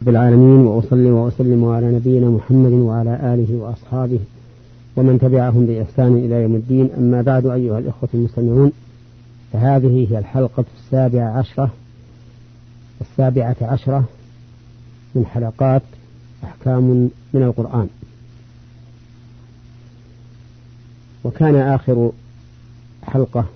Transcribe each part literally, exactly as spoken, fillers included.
بالعالمين، وأصلي وأسلم على نبينا محمد وعلى آله وأصحابه ومن تبعهم بإحسان إلى يوم الدين. أما بعد، أيها الإخوة المستمعون، فهذه هي الحلقة السابعة عشرة السابعة عشرة من حلقات أحكام من القرآن. وكان آخر حلقة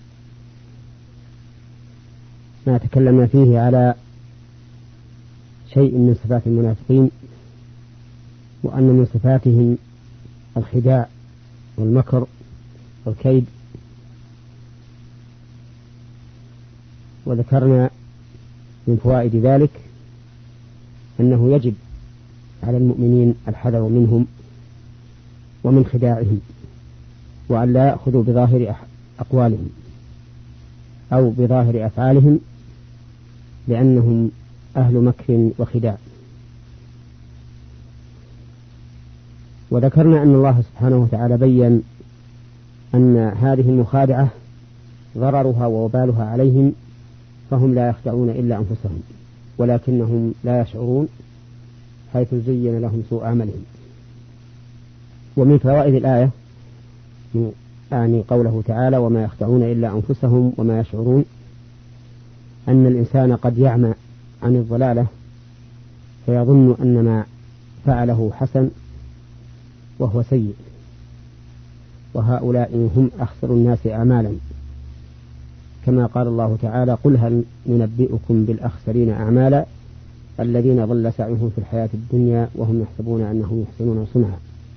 ما تكلمنا فيه على شيء من صفات المنافقين، وأن من صفاتهم الخداع والمكر والكيد. وذكرنا من فوائد ذلك أنه يجب على المؤمنين الحذر منهم ومن خداعهم، وأن لا يأخذوا بظاهر أقوالهم أو بظاهر أفعالهم، لأنهم أهل مكر وخداع. وذكرنا أن الله سبحانه وتعالى بيّن أن هذه المخادعة ضررها ووبالها عليهم، فهم لا يخدعون إلا أنفسهم ولكنهم لا يشعرون، حيث زين لهم سوء عملهم. ومن فوائد الآية يعني قوله تعالى: وما يخدعون إلا أنفسهم وما يشعرون، أن الإنسان قد يعمى عن الضلالة فيظن أن ما فعله حسن وهو سيء، وهؤلاء هم أخسر الناس أعمالا، كما قال الله تعالى: قل هل ننبئكم بالأخسرين أعمالا الذين ضل سعيهم في الحياة الدنيا وهم يحسبون أنهم يحسنون صنعا.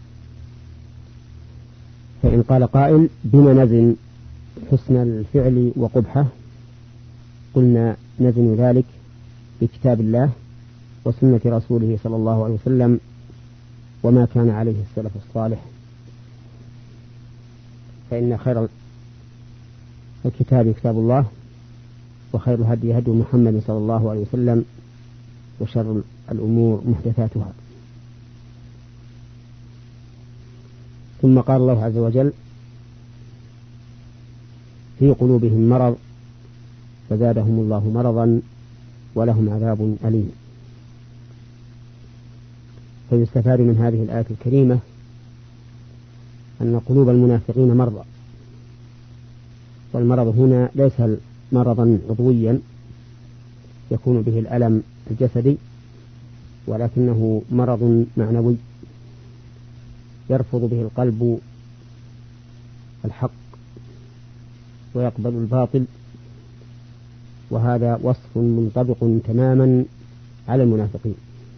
فإن قال قائل: بما نزن حسن الفعل وقبحه؟ قلنا: نزن ذلك بكتاب الله وسنة رسوله صلى الله عليه وسلم وما كان عليه السلف الصالح، فإن خير الكتاب كتاب الله، وخير الهدي هدي محمد صلى الله عليه وسلم، وشر الأمور محدثاتها. ثم قال الله عز وجل: في قلوبهم مرض فزادهم الله مرضا ولهم عذاب أليم. فيستفاد من هذه الآية الكريمة أن قلوب المنافقين مرضى، والمرض هنا ليس مرضا عضويا يكون به الألم الجسدي، ولكنه مرض معنوي يرفض به القلب الحق ويقبل الباطل، وهذا وصف منطبق تماما على المنافقين.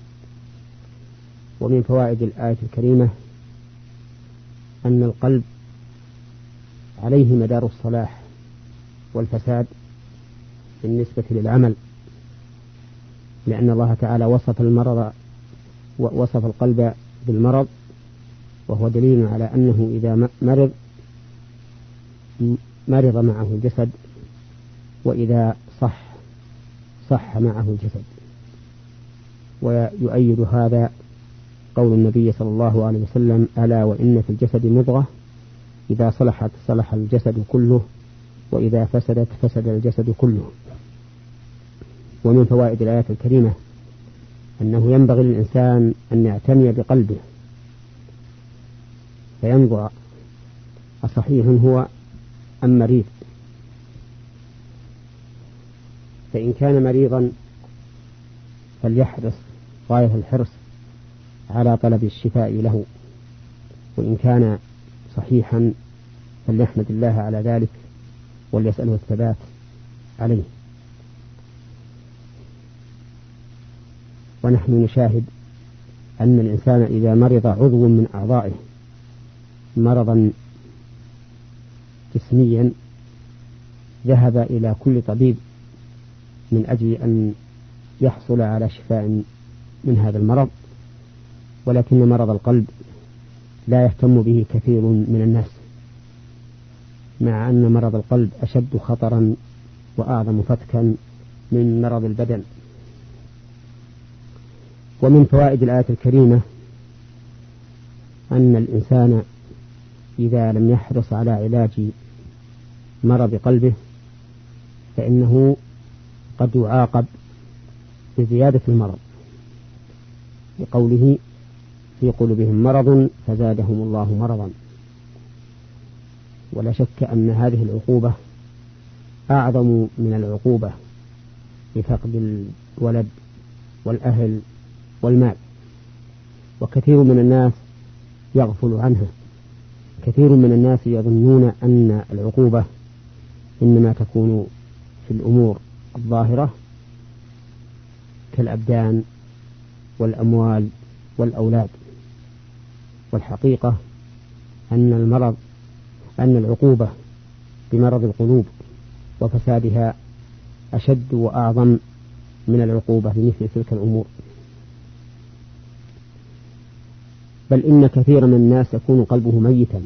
ومن فوائد الآية الكريمة أن القلب عليه مدار الصلاح والفساد بالنسبة للعمل، لأن الله تعالى وصف المرض ووصف القلب بالمرض، وهو دليل على أنه إذا مرض مرض معه الجسد، وإذا صح صح معه الجسد. ويؤيد هذا قول النبي صلى الله عليه وسلم: ألا وإن في الجسد مضغة إذا صلحت صلح الجسد كله وإذا فسدت فسد الجسد كله. ومن فوائد الآيات الكريمة أنه ينبغي للإنسان أن يعتني بقلبه فينظر أصحيح هو أم مريض، فإن كان مريضا فليحرص غاية الحرص على طلب الشفاء له، وإن كان صحيحا فليحمد الله على ذلك وليسأله الثبات عليه. ونحن نشاهد أن الإنسان إذا مرض عضو من أعضائه مرضا جسميا ذهب إلى كل طبيب من أجل أن يحصل على شفاء من هذا المرض، ولكن مرض القلب لا يهتم به كثير من الناس، مع أن مرض القلب أشد خطرا وأعظم فتكا من مرض البدن. ومن فوائد الآية الكريمة أن الإنسان إذا لم يحرص على علاج مرض قلبه فإنه قد يعاقب بزيادة المرض، بقوله في قلوبهم مرض فزادهم الله مرضا. ولا شك أن هذه العقوبة أعظم من العقوبة بفقد الولد والأهل والمال، وكثير من الناس يغفل عنها. كثير من الناس يظنون أن العقوبة إنما تكون في الأمور الظاهرة كالأبدان والأموال والأولاد، والحقيقة أن المرض أن العقوبة بمرض القلوب وفسادها أشد وأعظم من العقوبة بمثل تلك الأمور. بل إن كثيرا من الناس يكون قلبه ميتا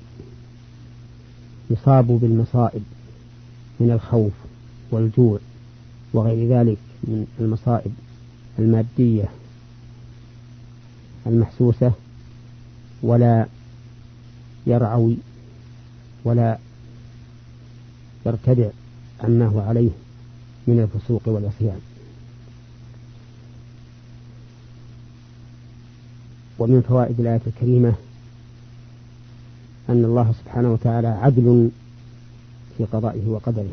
يصاب بالمصائب من الخوف والجوع وغير ذلك من المصائب المادية المحسوسة، ولا يرعوي ولا يرتدع عما هو عليه من الفسوق والعصيان. ومن فوائد الآية الكريمة أن الله سبحانه وتعالى عدل في قضائه وقدره،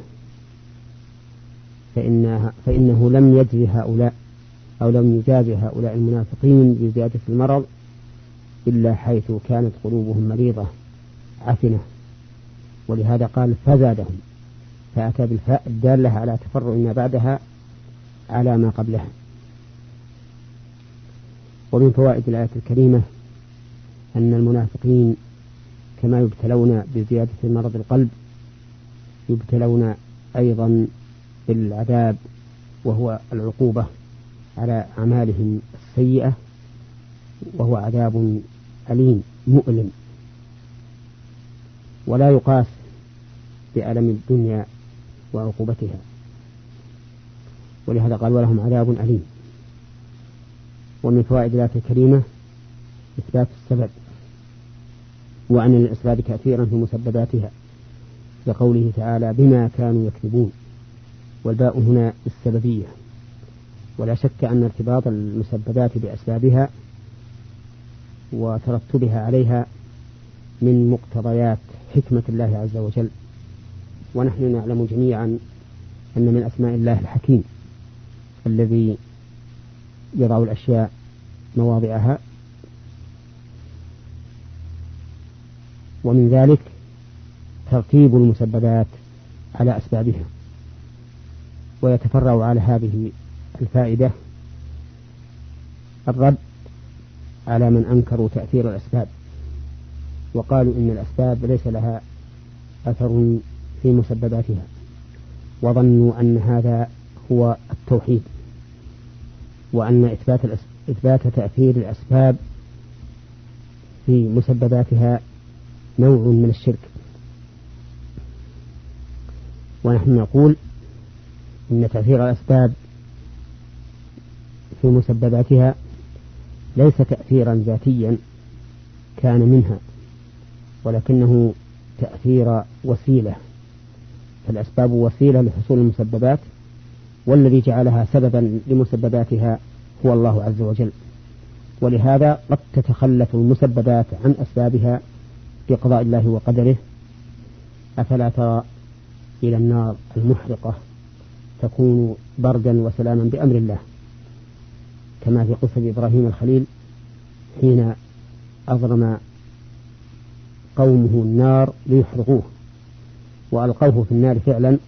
فإنها فإنه لم يجزي هؤلاء أو لم يجازي هؤلاء المنافقين بزيادة المرض إلا حيث كانت قلوبهم مريضة عفنة، ولهذا قال فزادهم، فأتى بالفاء الدالة على تفرع ما بعدها على ما قبلها. ومن فوائد الآية الكريمة أن المنافقين كما يبتلون بزيادة مرض القلب يبتلون أيضا بالعذاب، وهو العقوبة على أعمالهم السيئة، وهو عذاب أليم مؤلم ولا يقاس بألم الدنيا وعقوبتها، ولهذا قال ولهم عذاب أليم. ومن فوائد الآية الكريمة إثبات السبب، وأن للأسباب تأثيرا في مسبباتها، لقوله تعالى بما كانوا يكذبون، والباء هنا السببية. ولا شك أن ارتباط المسببات بأسبابها وترتبها عليها من مقتضيات حكمة الله عز وجل، ونحن نعلم جميعا أن من أسماء الله الحكيم الذي يضع الأشياء مواضعها، ومن ذلك ترتيب المسببات على أسبابها. ويتفرع على هذه الفائدة الرد على من أنكروا تأثير الأسباب وقالوا إن الأسباب ليس لها أثر في مسبباتها، وظنوا أن هذا هو التوحيد، وأن إثبات, إثبات تأثير الأسباب في مسبباتها نوع من الشرك. ونحن نقول إن تأثير الأسباب في مسبباتها ليس تأثيرا ذاتيا كان منها، ولكنه تأثير وسيلة، فالأسباب وسيلة لحصول المسببات، والذي جعلها سببا لمسبباتها هو الله عز وجل. ولهذا قد تتخلف المسببات عن أسبابها بقضاء الله وقدره. أفلا ترى إلى النار المحرقة تكون بردا وسلاما بأمر الله، كما في قصة إبراهيم الخليل حين أضرم قومه النار ليحرقوه وألقوه في النار فعلا،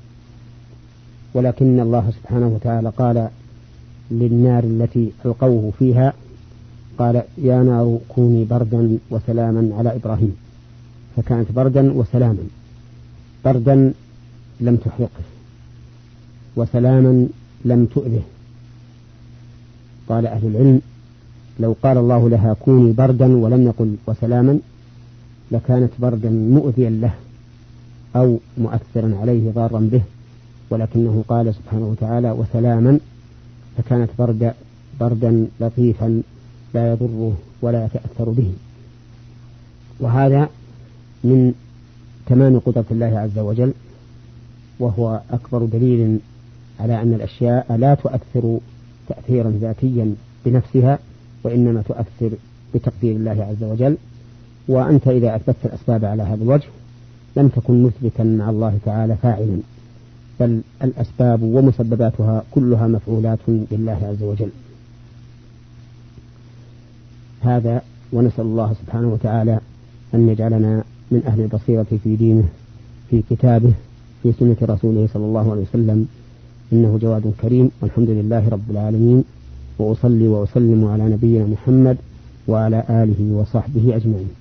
ولكن الله سبحانه وتعالى قال للنار التي ألقوه فيها قال يا نار كوني بردا وسلاما على إبراهيم، فكانت بردا وسلاما. بردا لم تحرقه، وسلاما لم تؤذه. قال أهل العلم لو قال الله لها كوني بردا ولم يقل وسلاما لكانت بردا مؤذيا له أو مؤثرا عليه ضارا به، ولكنه قال سبحانه وتعالى وسلاما، فكانت برد بردا لطيفا لا يضره ولا يتأثر به. وهذا من تمام قدرة الله عز وجل، وهو أكبر دليل على أن الأشياء لا تؤثر تأثيرا ذاتيا بنفسها، وإنما تؤثر بتقدير الله عز وجل. وأنت إذا أثبتت الأسباب على هذا الوجه لم تكن مثبتا مع الله تعالى فاعلا، بل الأسباب ومسبباتها كلها مفعولات لله عز وجل. هذا، ونسأل الله سبحانه وتعالى أن يجعلنا من أهل البصيرة في دينه، في كتابه، في سنة رسوله صلى الله عليه وسلم، إنه جواد كريم، والحمد لله رب العالمين. وأصلي وأسلم على نبينا محمد وعلى آله وصحبه أجمعين.